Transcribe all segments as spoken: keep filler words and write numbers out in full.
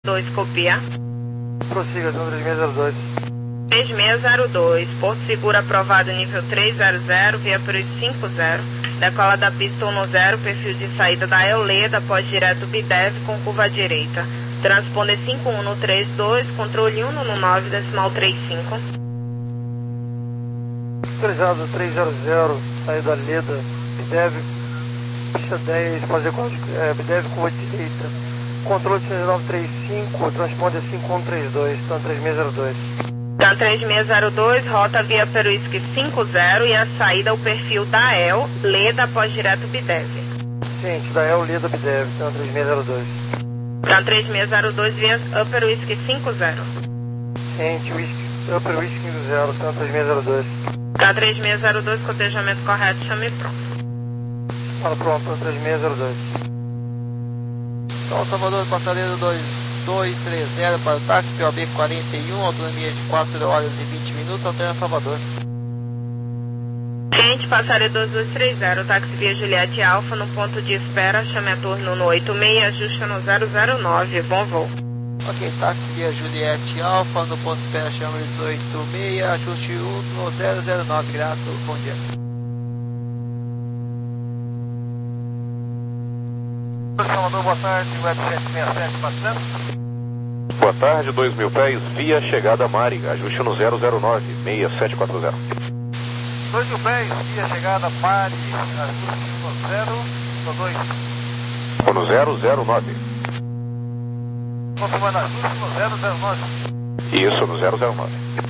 dois, copia. Prossiga, três seis zero dois. três seis zero dois, Porto Seguro aprovado nível trezentos, via por cinco zero. Decola da pista um zero, perfil de saída da Euleda, pós direto B D E V com curva à direita. Transponder cinco um no três dois, controle um no nove, decimal três cinco. Autorizado três zero zero, saída Leda, B D E V, pista dez, fazer é, B D E V curva à direita. Controle três nove três cinco, transponder cinco um três dois, então três seis zero dois. Então três seis zero dois, rota via Peruísque cinco zero e a saída o perfil da E L, Leda após direto B D E V. Ciente, da E L, Leda, B D E V, então três seis zero dois. Então três seis zero dois via Upper Whisky cinco zero. Ciente, whisky, Upper Whisky cinco zero, então três seis zero dois. Então três seis zero dois, cotejamento correto, chame pronto. Fala pronto, então três seis zero dois. Então Salvador, passageiro dois dois três zero para o táxi P O B quarenta e um, autonomia de quatro horas e vinte minutos, alterna Salvador. Ciente, passageiro dois dois três zero, táxi via Juliette Alfa no ponto de espera, chame a turno no oito seis, ajusta no zero zero nove, bom voo. Ok, táxi via Juliette Alfa no ponto de espera, chame dezoito seis, ajuste um no zero zero nove, grato, bom dia. Salvador, boa tarde, Web sete seis sete quatrocentos. Boa tarde, dois mil pés, via chegada Mari, ajuste no zero zero nove, seis sete quatro zero. dois mil pés, via chegada Mari, ajuste no zero, no dois. No zero zero nove. Confirmando ajuste no zero zero nove. Isso, no zero zero nove.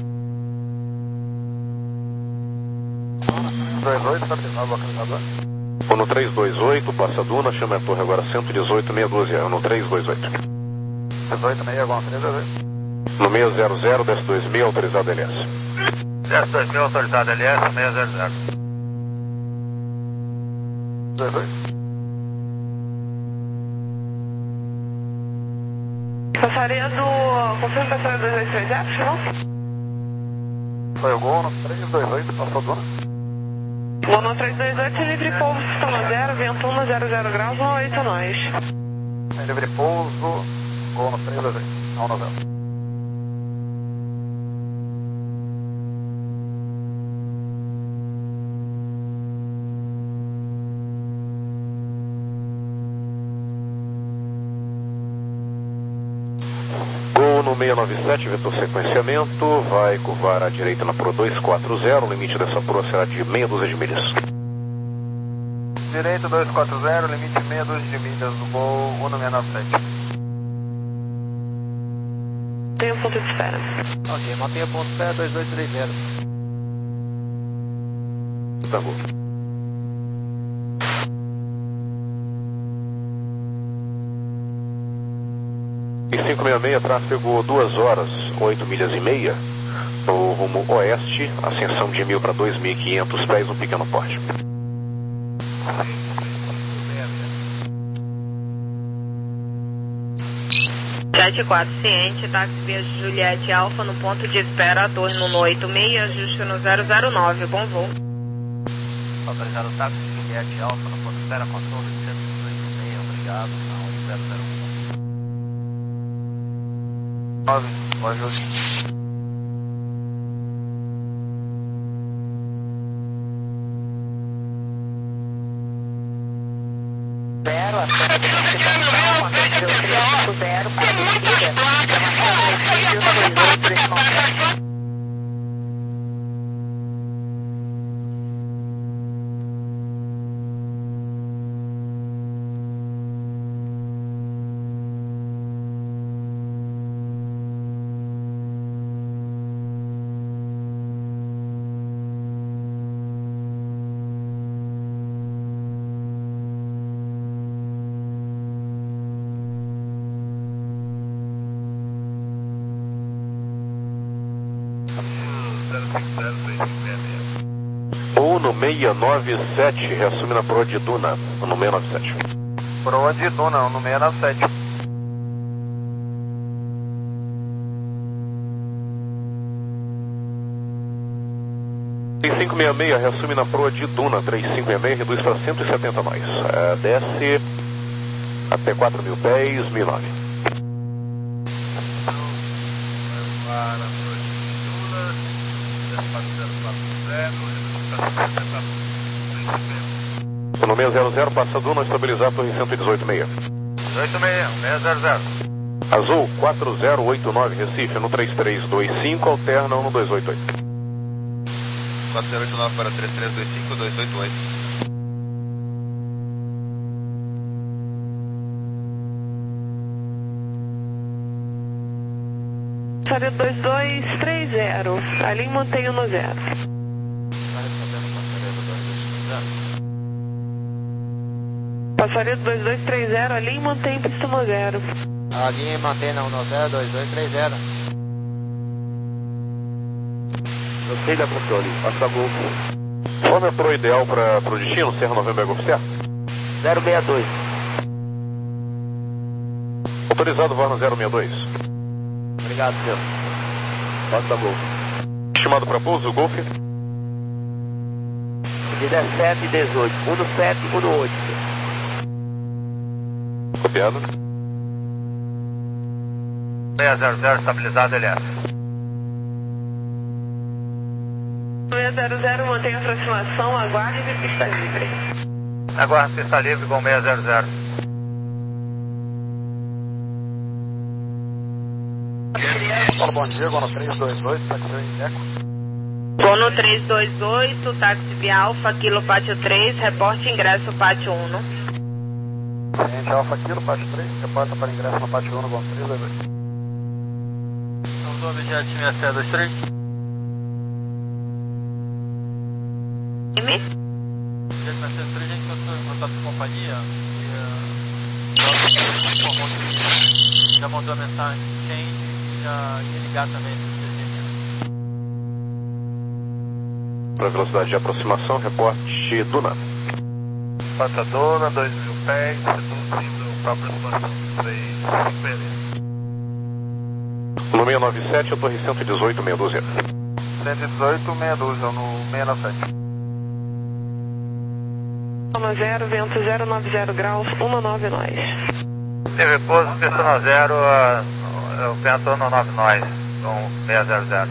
dois oito, capitão, localizador. No três dois oito, passa Duna, chama a torre agora cento e dezoito, meia dúzia, no três dois oito. dezoito seis, alguma coisa? No seis zero zero, desce dois mil, autorizado L S. desce dois mil, autorizado L S, seis zero zero. dois dois. Passaria do... Confirma passaria dois dois três zero, não? Foi o gol no três dois oito, passou Duna. Voo no três dois oito, livre pouso, sistema zero, vento um, zero zero graus, um oito nós. Livre pouso, gol no três dois oito, um no zero. Gol no seis nove sete, vetor sequenciamento, vai curvar à direita na Pro dois quatro zero, o limite dessa Pro será de meia dúzia de milhas. Direito dois quatro zero, limite meia dúzia de milhas do gol um no seis nove sete. Tem um ponto de espera. Ok, mantenha ponto de espera dois dois três zero. Tá bom. E cinco seis seis, tráfego duas horas, oito milhas e meia, no rumo oeste, ascensão de mil para dois mil e quinhentos pés, um pequeno porte. sete quatro, ciente, táxi via Juliette Alfa no ponto de espera, torre no oito seis, ajuste no zero zero nove, bom voo. Autorizado o táxi Juliette Alfa no ponto de espera, controle cento e dezoito seis, obrigado, não, zero zero um. nove, boa ajuste. Zero, até a notificação, aconteceu três zero, para descida, gravação dois oito, direção sete. Ou no seis nove sete, reassume na Pro de Duna, no seis nove sete. Pro de Duna, no seis nove sete. três cinco seis seis, reassume na Pro de Duna, três cinco seis seis, reduz para cento e setenta mais. É, desce até quatro mil pés, mil e nove. No seis zero zero, passa Duna, estabilizar torre cento e dezoito meia. dezoito meia, seis zero zero. Azul, quatro zero oito nove, Recife, no três três dois cinco, alterna no dois oito oito. quatro zero oito nove para três três dois cinco, dois oito oito. Passaria dois dois três zero, ali mantenho no zero. Passaria dois dois três zero, ali mantém pista no zero. A linha mantém no zero dois dois três zero. Gostei da controle, passa gol. Qual é pro ideal para o destino, Serra Novembro Oficial? zero seis dois. Autorizado, Varna zero seis dois. Obrigado, senhor. Passa gol. Estimado para pouso, Golf. dezessete e dezoito. um no sete, um no oito. Copiado. seis zero zero, estabilizado, L S. seis zero zero, mantém a aproximação, aguarde e pista livre. Aguarde pista livre com seis zero zero. Bom dia, Gono três dois dois, táxi em Eco. Gono três dois oito, táxi via Alfa, Kilo Pátio três, reporte ingresso Pátio um. Cliente Alfa Kilo, Pátio três, reporta para ingresso no Pátio um, Gono três dois dois. Vamos do objeto time S dois três. Time? Objeto S dois três, a gente mandou contato com a companhia e informou que já mandou a mensagem change. Já ia ligar também Para velocidade de aproximação, reporte Duna. Passa Duna, dois mil pés, reduzindo para aproximação três cinco meia. No seis nove sete, a torre cento e dezoito, meia dúzia. cento e dezoito, meia dúzia, no seis nove sete. Zona zero, vento zero nove zero graus, um nove nós. Tem repouso, pista no zero, uh, o vento no nove nós, com seis zero zero.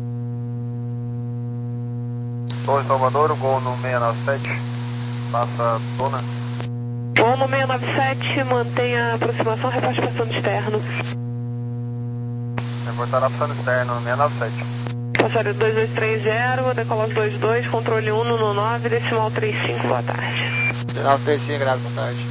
Torre Salvador, gol no seis nove sete, passa Dona. Gol no seis nove sete, mantém a aproximação, reporte passando externo. Reportará passando externo no seis nove sete. Passaria dois dois três zero, decolar dois dois, controle um no nove, decimal três cinco, boa tarde. decimal três cinco, graças, boa tarde.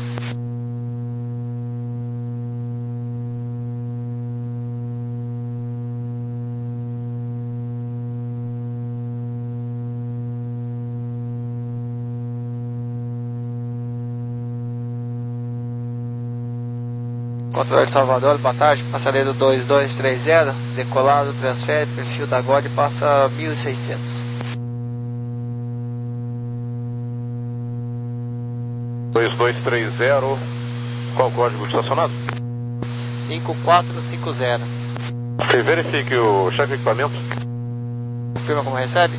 Controle de Salvador, boa tarde, passageiro dois dois três zero, decolado, transfere, perfil da G O D, passa mil e seiscentos. dois dois três zero, qual o código estacionado? cinco quatro cinco zero. Você verifique o cheque de equipamento. Confirma como recebe?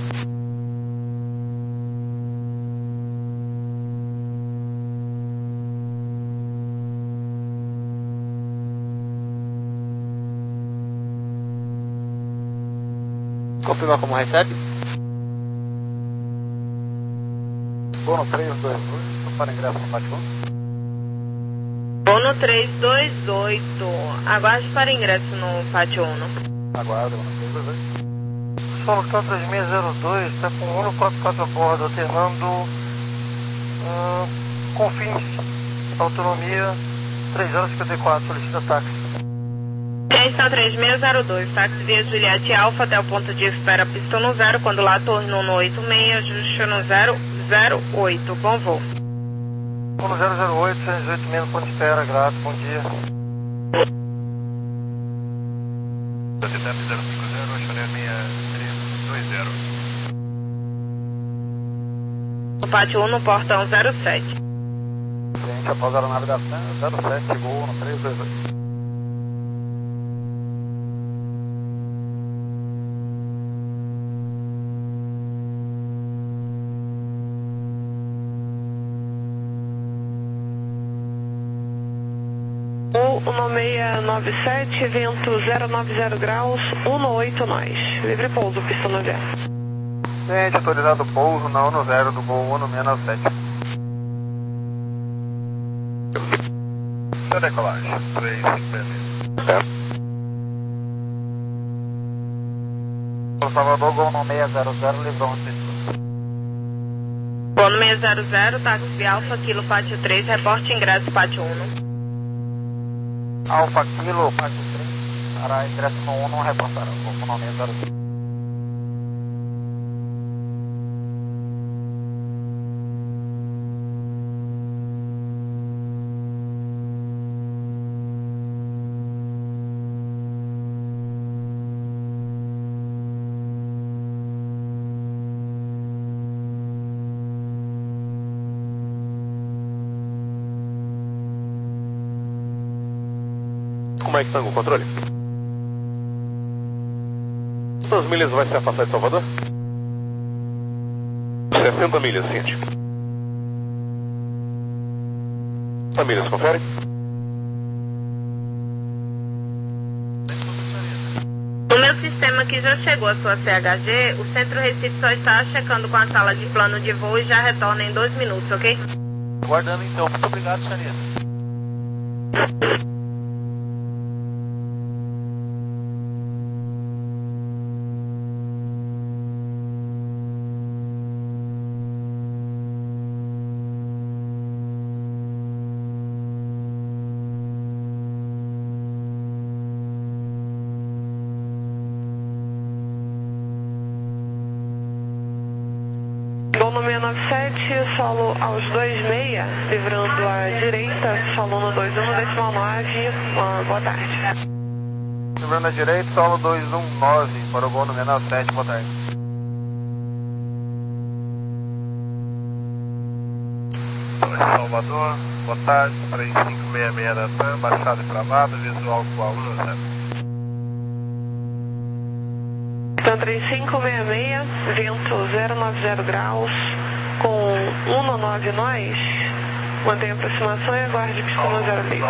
Confirma como recebe? Gono três dois dois, para ingresso no Pátio um. Gono três dois oito, aguarde para ingresso no Pátio um. Aguardo, Gono três dois dois. Solo K três seis zero dois, está com um quatro quatro a bordo, alternando uh, Confins, autonomia três zero cinco quatro, solicita táxi. Atenção três seis zero dois, táxi via Juliette Alfa até o ponto de espera pista no zero, quando lá tornou no oito seis, ajuste no zero zero oito, bom voo. No zero zero oito, cento e dezoito menos, ponto de espera, grato, bom dia. zero cinco zero, Choré seis três dois zero. No Pátio um, no portão zero sete. Cliente após a aeronave da Sam, zero sete, gol no três dois dois. um seis nove sete, vento zero nove zero graus, um oito nós. Livre pouso, pista no zero. Tenente, autorizado o pouso na Uno zero do voo Uno seis nove sete. Seu decolagem, três cinco seis. É. Salvador, gol no seis zero zero, livrou um título. Gol no seis zero zero, táxi Alfa, Kilo Pátio três, reporte ingresso Pátio um. Alfa, Kilo, Pátio três, para ingresso no um, não reportaram, gol no seis zero zero. Como é que está o controle? Quantas milhas vai se afastar de Salvador? sessenta milhas, ciente. sessenta milhas, confere? No meu sistema que já chegou a sua C H G, o Centro Recife só está checando com a sala de plano de voo e já retorna em dois minutos, ok? Guardando então. Muito obrigado, senhorita. Gol no seis nove sete, solo aos dois seis, livrando à direita, solo no dois um, decimal nove, uma boa tarde. Livrando à direita, solo dois um nove, para o gol no seis nove sete, boa tarde. Salvador, boa tarde, três cinco seis seis da TAM, baixada e travada, visual com a Uno zero. Então três cinco seis seis, vento zero nove zero graus, com um nove nós, mantenha a aproximação e aguarde pista no zero livre.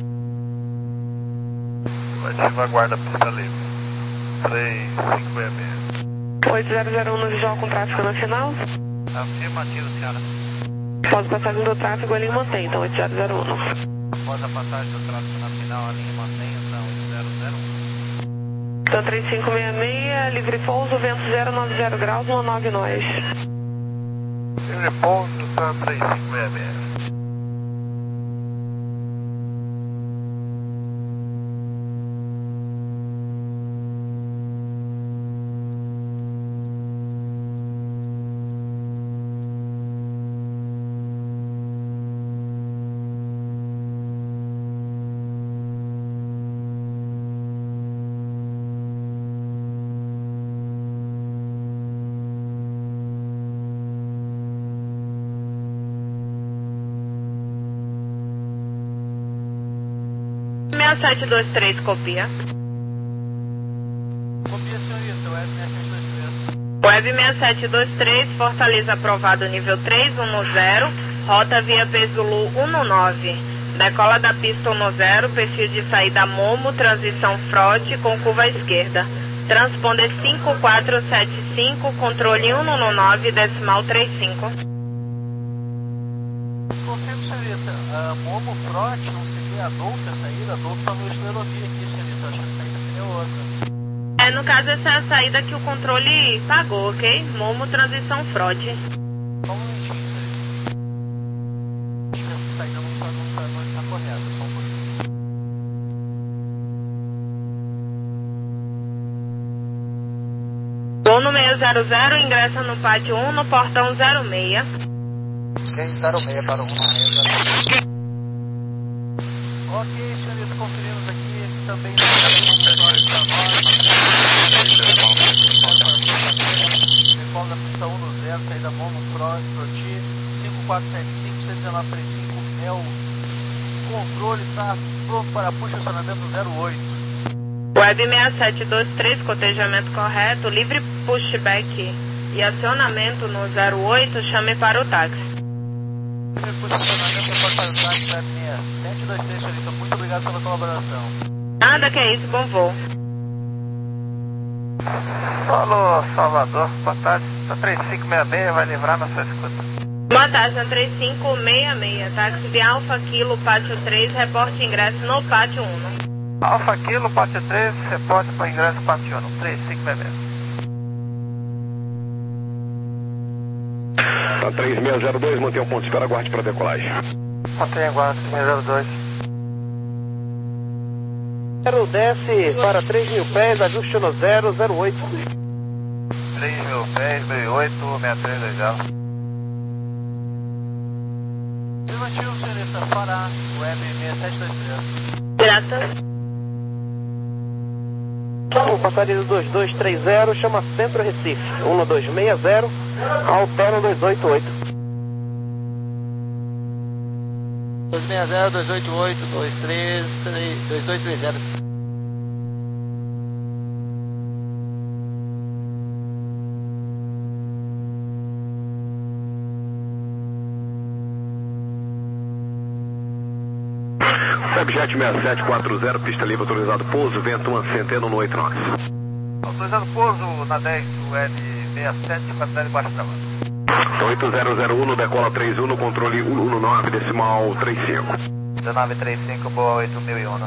Ativa a guarda pista livre, três cinco seis seis. oito zero zero um no visual com tráfego no final. Afirmativo, senhora. Após a passagem do tráfego, a linha mantém, então oito zero zero um. Após a passagem do tráfego na final, a linha mantém, então oito zero zero um. Então três cinco seis seis, livre pouso, vento zero nove zero graus, um nove nós. Livre pouso, TAM três cinco seis seis. seis sete dois três, copia. Copia, senhorita, Web seis sete dois três. Web seis sete dois três, Fortaleza aprovado nível três um zero, rota via Zulu um nove. Decola da pista um zero, perfil de saída Momo, transição Frode com curva à esquerda. Transponder cinco quatro sete cinco, controle um nove, decimal trinta e cinco. Confirmo, senhorita. A Momo Frot não seria a Dolph a saída? A Dolph tá no estilerovia aqui, senhorita. Acho que a saída seria outra. É, no caso, essa é a saída que o controle pagou, ok? Momo, transição Frode. Só um minutinho, senhorita. Acho que essa saída não, tá, não, tá, não está correta. Só um pouquinho. Gol no seis zero zero, ingressa no pátio um, no portão zero seis. seis zero seis para o um seis zero seis. Ok, senhorita, conferimos aqui também no histórico da Decola da pista um zero, saída Momo Froti, cinco quatro sete cinco, cento e dezenove trinta e cinco, é o controle, está pronto para push acionamento zero oito. Web seis sete dois três, cotejamento correto, livre pushback e acionamento no zero oito, chame para o táxi. Livre push acionamento para o táxi, Web seis sete dois três, senhorita. Muito obrigado pela colaboração. Nada que é isso, bom voo. Alô, Salvador, boa tarde. Tá três cinco seis seis, vai livrar na sua escuta. Boa tarde, na três cinco seis seis. Táxi de Alfa Kilo, Pátio três, reporte ingresso no Pátio um. Alfa Kilo, Pátio três, reporte para ingresso Pátio um, três cinco seis seis. Tá três seis zero dois, mantenha o ponto de espera, aguarde para decolagem. Mantenha guarda, três seis zero dois. Zero desce para três mil pés, ajuste no zero zero oito. três mil pés, mil e oito, seis três dois zero. Afirmativo, senhorita, Pará, web seis sete dois três. Grata. O passageiro dois dois três zero, chama Centro Recife, um dois seis zero, alterna dois oito oito. dois seis zero, dois oito oito, dois três, dois dois três zero. Webjet seis sete quatro zero, pista livre, autorizado pouso, vento uma centena no oito nove. Autorizado pouso na dez, web seis sete, quantidade baixa travada. oito zero zero um, decola três um, no controle cento e nove, decimal trinta e cinco. dezenove trinta e cinco, boa oito mil e um.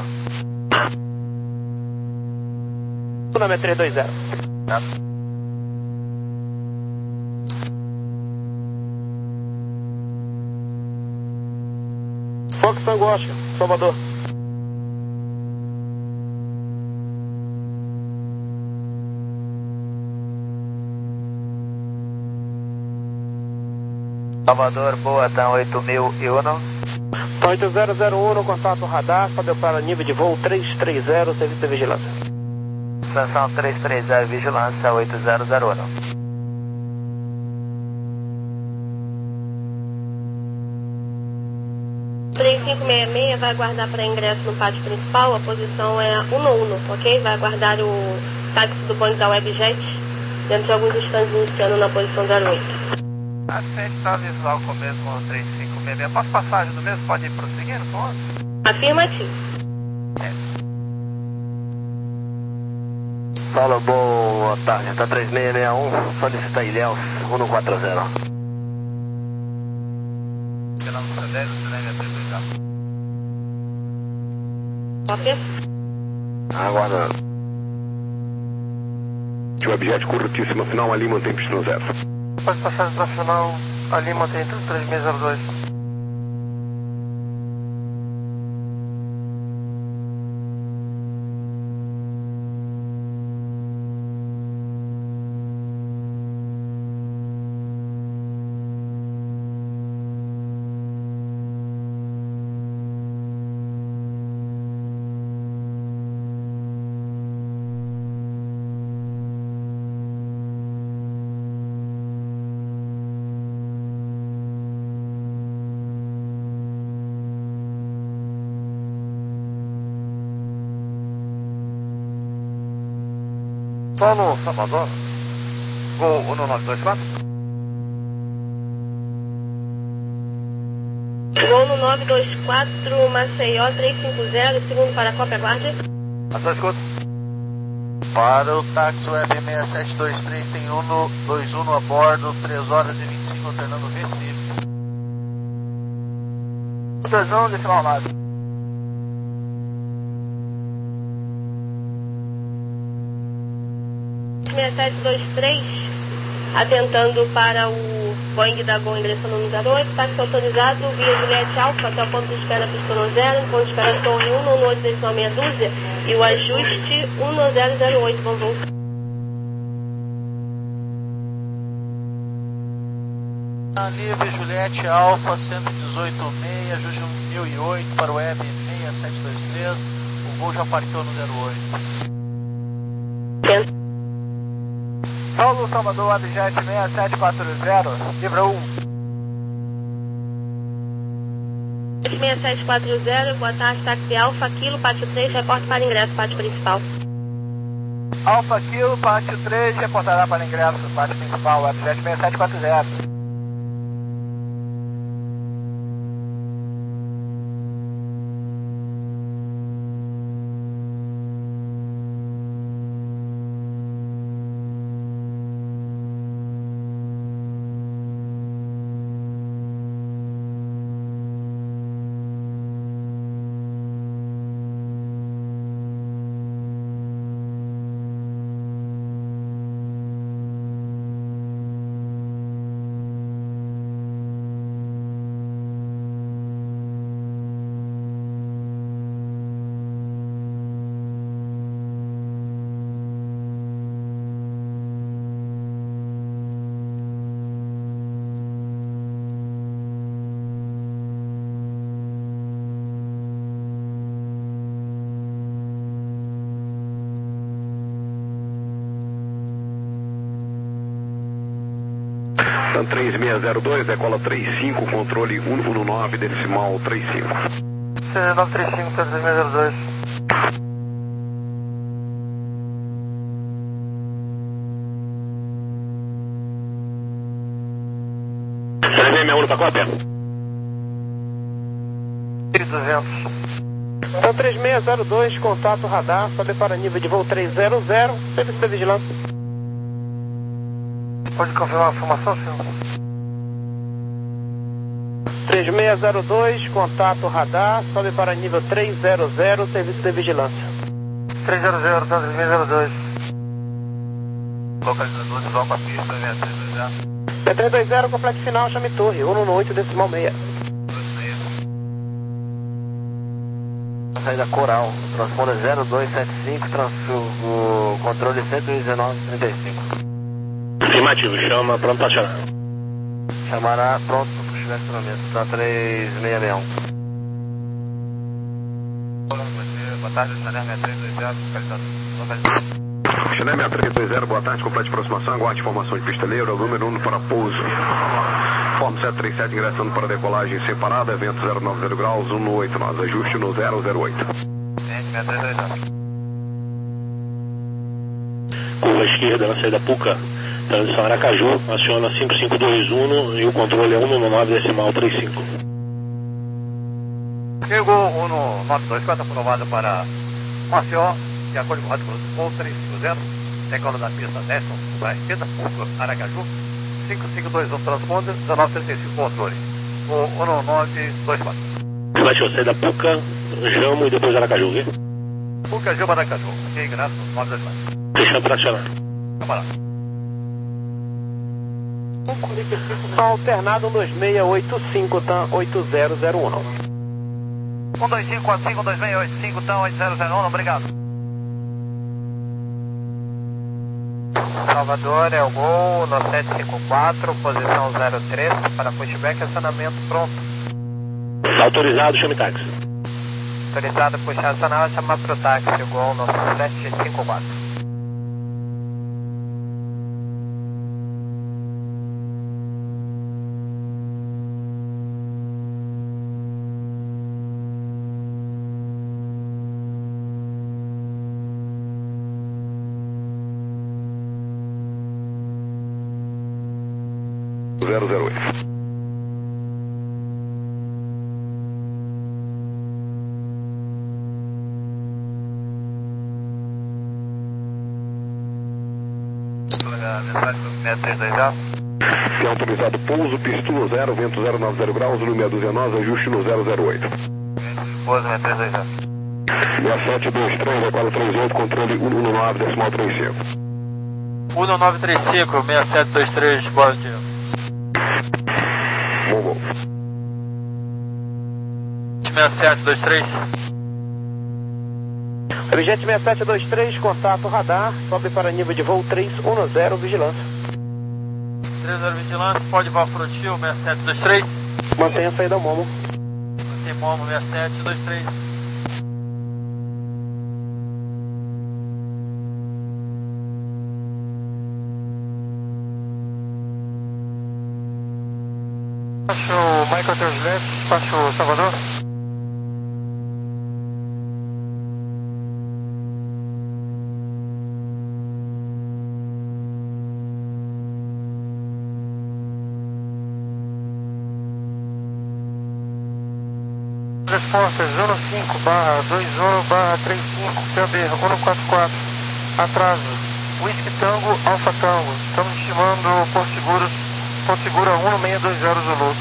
O nome é três dois zero. Tá. Fox Angosta, Salvador. Salvador, boa, tá oito mil e um. oito zero zero um, no contato radar, sobe para nível de voo três três zero, serviço de vigilância. Estação três três zero, vigilância oito zero zero um. três cinco seis seis vai aguardar para ingresso no pátio principal, a posição é um um, ok? Vai aguardar o táxi do Boeing da Webjet dentro de alguns instantes iniciando na posição zero oito. Aceite para visual com o mesmo três cinco seis seis. Posso passagem do mesmo? Pode ir prosseguindo, por favor? Afirmativo. É. Fala, boa tarde, tá três seis seis um, solicita Ilhéus, um quatro zero. Quilômetro dez, o cinema é três dois zero. Cópia. Aguardando. Webjet curtíssima, final ali, mantém pista no zero. Pode passar para final, ali mantém então três seis zero dois. Paulo, Salvador. Gol um nove dois quatro. Gol no nove dois quatro, Maceió três cinco zero, segundo para a cópia, aguarde. A sua escuta. Para o táxi web seis sete dois três, tem um dois um a bordo, três horas e vinte e cinco, alternando Recife. dois um, decimal nove. seis sete dois três, atentando para o Boeing da Gol, ingressando no zero oito, táxi autorizado via Juliette Alfa até o ponto de espera pista zero, ponto de espera Torre um, no oito decimal meia dúzia, e o ajuste um zero zero oito, vamos voltar. Na livre Juliette Alfa cento e dezoito seis, ajuste mil e oito para o web seis sete dois três, o voo já partiu no zero oito. Paulo, Salvador, Abjet seis sete quatro zero, livra um. seis sete quatro zero, boa tarde, táxi Alfa Kilo, pátio três, reporte para ingresso, pátio principal. Alfa Kilo, pátio três, reportará para ingresso, pátio principal, Abjet seis sete quatro zero. Então, três seis zero dois, decola três cinco, controle um um nove, decimal três cinco. C nove três cinco, três seis zero dois. três seis um para cópia. duzentos. Então, três seis zero dois, contato radar, sobe para nível de voo três zero zero, serviço de vigilância. Pode confirmar a informação, senhor? três seis zero dois, contato radar, sobe para nível três zero zero, serviço de vigilância. três zero zero, tá, três seis zero dois. Localizador de Val com a pista, seis três dois zero. seis três dois zero, complexo final, chame torre, um um oito, decimal seis. Saída Coral, transponder zero dois sete cinco, trans, o controle cento e dezenove, trinta e cinco. Afirmativo, chama, pronto para acionar. Chamará pronto para o estacionamento, tá três seis seis um. Boa tarde, Chanel seis três dois zero, localizador. Chanel seis três dois zero, boa tarde, complete aproximação, aguarde informação de pista livre, número um para pouso. Forma sete três sete, ingressando para decolagem separada, vento zero nove zero graus, um oito nove, ajuste no zero zero oito. seis três dois zero. Curva esquerda na saída Puca, transição Aracaju, aciona cinco cinco dois um e o controle é um um nove, decimal três cinco. Chegou um no nove dois quatro, aprovado para Maceió, de acordo com o rádio voo três cinco zero, decola da pista Nesson, para a esquerda, Puca, Aracaju, cinco cinco dois um, transponder, dezenove trinta e cinco, controle, voo um nove dois quatro. Baixou saída Puca, Jamo e depois Aracaju, viu? Puca, Jamo, Aracaju, ok, graças, nove dois quatro. Fechando para acionar. Camarada. Alternado um dois seis oito cinco, TAM oito zero zero um. um dois cinco quatro cinco um dois seis oito cinco, TAM oito zero zero um, obrigado. Salvador, é o gol, no sete cinco quatro, posição zero três, para pushback, acionamento pronto. Autorizado, chame táxi. Autorizado, puxar acional, chamar para o táxi, o gol no sete cinco quatro. zero zero oito. Mensagem do seis três dois zero. Tem autorizado pouso, pistola zero, vento zero nove zero graus, número duzentos e nove, ajuste no zero zero oito. Pouso seis três dois zero. seis sete dois três, quatro três oito, controle um um nove, decimal três cinco. um nove três cinco, seis sete dois três, bora dia. Bom, bom. seis sete dois três. Objeto seis sete dois três, contato radar, sobe para nível de voo três um zero, vigilância. três zero vigilância, pode voar frontil, seis sete dois três. Mantenha a saída Momo. Mantém Momo, seis sete dois três. Despacho Michael Translate, despacho Salvador. Resposta zero cinco barra dois um barra trinta e cinco, P B um quatro quatro, atraso, Whisky Tango, Alfa Tango, estamos estimando Porto Seguro, Porto Seguro um seis dois zero Zulu.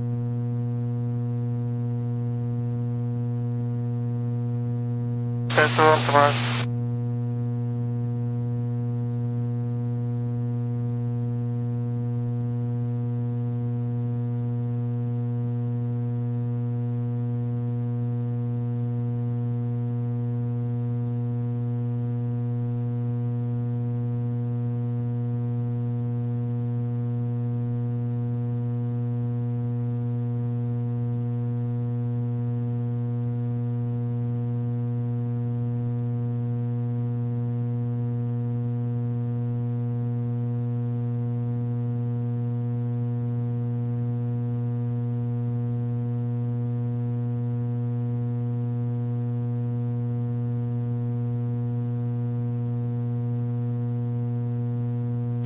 Certo, Tomás.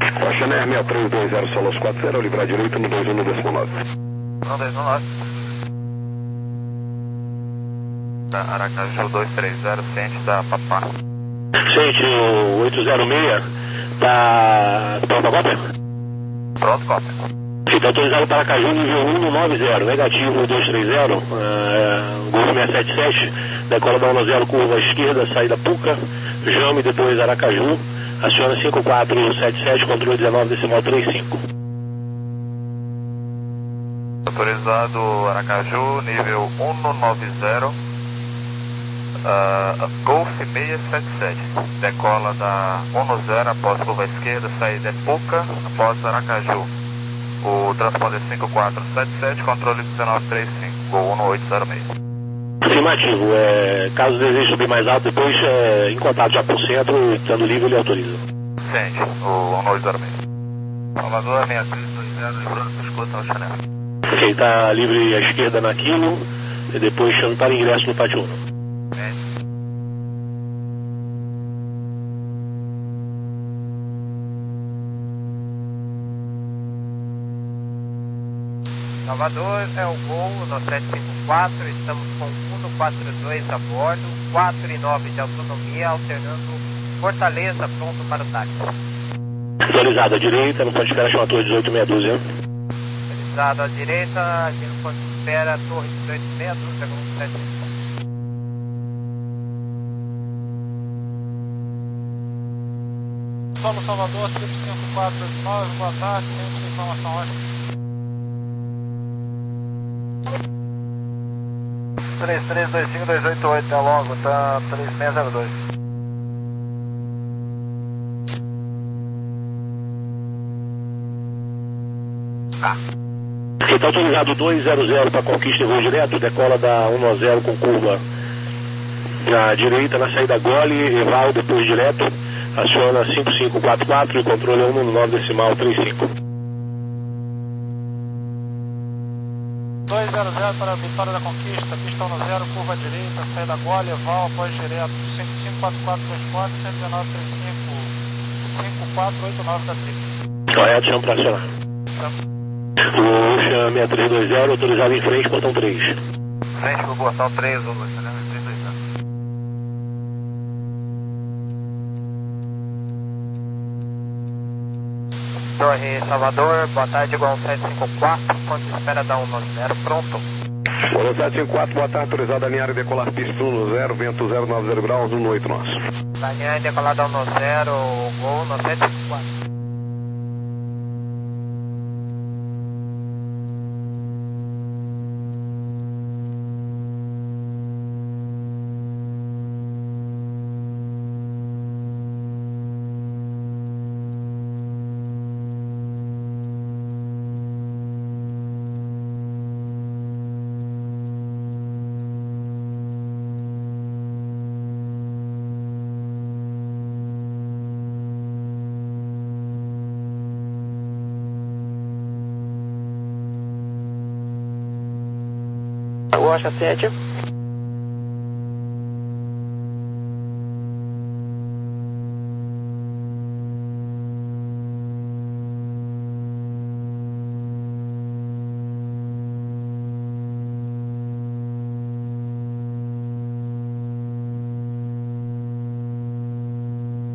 Rochaner seis três dois zero Solos quatro zero, livrar direito no dois um no décimo nove. um dois um nove. Aracaju dois três zero, ciente da Papá. Ciente, o oito zero seis, tá pronto a cópia? Pronto, cópia. Então autorizado para Aracaju nível um no nove zero, negativo dois três zero, uh, Golf seiscentos e setenta e sete, decola da um zero, curva esquerda, saída Puca, Jame, depois Aracaju, aciona cinco quatro sete sete, controle dezenove decimal trinta e cinco. Autorizado Aracaju, nível um no nove zero, uh, Golf seiscentos e setenta e sete, decola da um no zero, após curva esquerda, saída Puca, após Aracaju. O transponder cinco quatro sete sete, controle dezenove trinta e cinco, Gol um no oito zero seis. Afirmativo, é, caso deseje subir mais alto depois, é, em contato já por centro, estando livre ele autoriza. Ciente, o um no oito zero seis. Salvador seis três dois zero, lembrando que escuta o Chanel. Ok, está livre à esquerda naquilo, e depois chame para ingresso no pátio um. Salvador é o Gol no sete cinco quatro, estamos com um no quatro dois a bordo, quatro e nove de autonomia, alternando Fortaleza, pronto para o táxi. Autorizado à direita, não pode esperar, chama a torre dezoito meia dúzia. Autorizado à direita, aqui no ponto de espera, torre dezoito meia dúzia, com sete cinco quatro. Solo Salvador, trip cinco quatro oito nove, boa tarde, sempre de informação ótima. três três dois cinco dois oito oito, até logo, tá três seis zero dois. Ah. Está autorizado dois zero zero para conquista e voo direto, decola da um zero com curva na direita, na saída Gole, Eval, depois direto, aciona cinco cinco quatro quatro e controle um no nove decimal trinta e cinco. dois zero zero para a Vitória da Conquista, pista um zero, curva direita, saída Gole, Eval, após direto, cinco cinco quatro quatro responde, cento e dezenove trinta e cinco, cinco quatro oito nove da trip. Correto, chama para acionar. O Ocean seis três dois zero, autorizado em frente, portão três. Frente pro portão três, o Chanel três dois zero. Torre Salvador, boa tarde, igual sete cinco quatro, ponto de espera da um zero, pronto. Bom, sete cinco quatro, boa tarde, autorizado a alinhar e decolar pista um no zero, vento zero nove zero graus, um no oito nosso. Alinhar e decolar da um zero, Gol no sete cinco quatro. Rocha sete.